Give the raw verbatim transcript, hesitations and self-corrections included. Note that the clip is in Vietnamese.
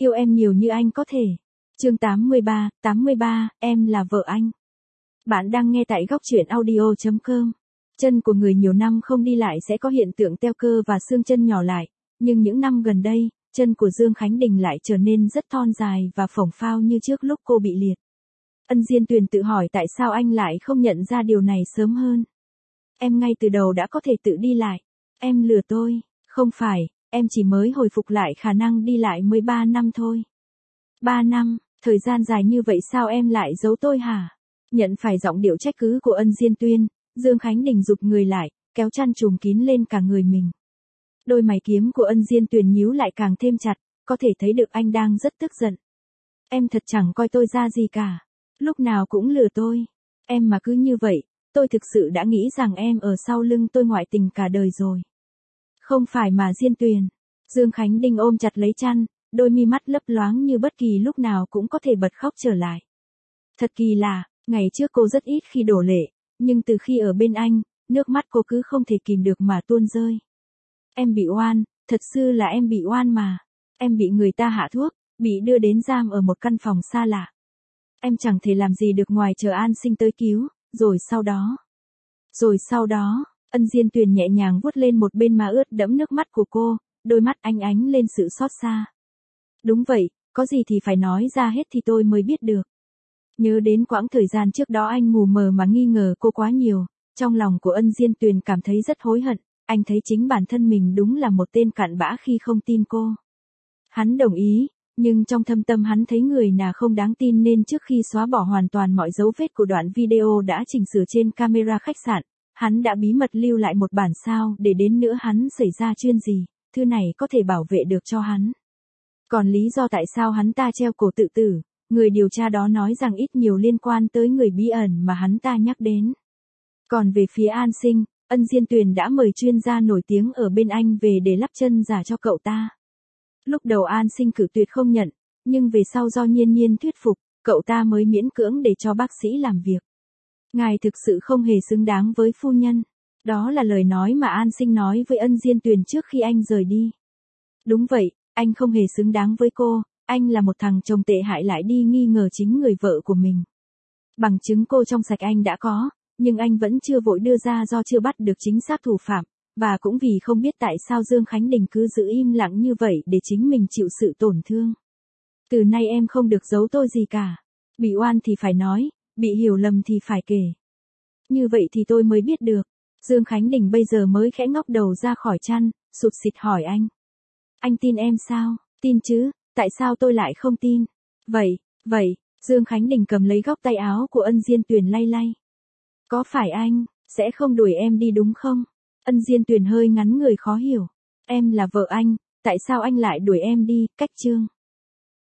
yêu em nhiều như anh có thể. Chương tám mươi ba, tám mươi ba, em là vợ anh. Bạn đang nghe tại góc truyện audio chấm com. Chân của người nhiều năm không đi lại sẽ có hiện tượng teo cơ và xương chân nhỏ lại, nhưng những năm gần đây, chân của Dương Khánh Đình lại trở nên rất thon dài và phồng phao như trước lúc cô bị liệt. Ân Diên Tuyền tự hỏi tại sao anh lại không nhận ra điều này sớm hơn. Em ngay từ đầu đã có thể tự đi lại. Em lừa tôi. Không phải, em chỉ mới hồi phục lại khả năng đi lại mới ba năm thôi. Ba năm, thời gian dài như vậy sao em lại giấu tôi hả? Nhận phải giọng điệu trách cứ của Ân Diên Tuyên, Dương Khánh Đình rụt người lại, kéo chăn trùm kín lên cả người mình. Đôi mày kiếm của Ân Diên Tuyền nhíu lại càng thêm chặt, có thể thấy được anh đang rất tức giận. Em thật chẳng coi tôi ra gì cả. Lúc nào cũng lừa tôi. Em mà cứ như vậy, tôi thực sự đã nghĩ rằng em ở sau lưng tôi ngoại tình cả đời rồi. Không phải mà Diên Tuyền. Dương Khánh Đình ôm chặt lấy chăn, đôi mi mắt lấp loáng như bất kỳ lúc nào cũng có thể bật khóc trở lại. Thật kỳ lạ, ngày trước cô rất ít khi đổ lệ, nhưng từ khi ở bên anh, nước mắt cô cứ không thể kìm được mà tuôn rơi. Em bị oan, thật sự là em bị oan mà. Em bị người ta hạ thuốc, bị đưa đến giam ở một căn phòng xa lạ. Em chẳng thể làm gì được ngoài chờ An Sinh tới cứu, rồi sau đó. Rồi sau đó, Ân Diên Tuyền nhẹ nhàng vuốt lên một bên má ướt đẫm nước mắt của cô, đôi mắt ánh ánh lên sự xót xa. Đúng vậy, có gì thì phải nói ra hết thì tôi mới biết được. Nhớ đến quãng thời gian trước đó anh mù mờ mà nghi ngờ cô quá nhiều, trong lòng của Ân Diên Tuyền cảm thấy rất hối hận, anh thấy chính bản thân mình đúng là một tên cặn bã khi không tin cô. Hắn đồng ý, nhưng trong thâm tâm hắn thấy người nào không đáng tin nên trước khi xóa bỏ hoàn toàn mọi dấu vết của đoạn video đã chỉnh sửa trên camera khách sạn, hắn đã bí mật lưu lại một bản sao để đến nữa hắn xảy ra chuyện gì, thư này có thể bảo vệ được cho hắn. Còn lý do tại sao hắn ta treo cổ tự tử, người điều tra đó nói rằng ít nhiều liên quan tới người bí ẩn mà hắn ta nhắc đến. Còn về phía An Sinh, Ân Diên Tuyền đã mời chuyên gia nổi tiếng ở bên anh về để lắp chân giả cho cậu ta. Lúc đầu An Sinh cự tuyệt không nhận, nhưng về sau do Nhiên Nhiên thuyết phục, cậu ta mới miễn cưỡng để cho bác sĩ làm việc. Ngài thực sự không hề xứng đáng với phu nhân. Đó là lời nói mà An Sinh nói với Ân Diên Tuyền trước khi anh rời đi. Đúng vậy, anh không hề xứng đáng với cô, anh là một thằng chồng tệ hại lại đi nghi ngờ chính người vợ của mình. Bằng chứng cô trong sạch anh đã có, nhưng anh vẫn chưa vội đưa ra do chưa bắt được chính xác thủ phạm, và cũng vì không biết tại sao Dương Khánh Đình cứ giữ im lặng như vậy để chính mình chịu sự tổn thương. Từ nay em không được giấu tôi gì cả. Bị oan thì phải nói, bị hiểu lầm thì phải kể. Như vậy thì tôi mới biết được. Dương Khánh Đình bây giờ mới khẽ ngóc đầu ra khỏi chăn, sụt sịt hỏi anh. Anh tin em sao? Tin chứ, tại sao tôi lại không tin? Vậy, vậy, Dương Khánh Đình cầm lấy góc tay áo của Ân Diên Tuyền lay lay. Có phải anh sẽ không đuổi em đi đúng không? Ân Diên Tuyền hơi ngắn người khó hiểu. Em là vợ anh, tại sao anh lại đuổi em đi? Cách chương.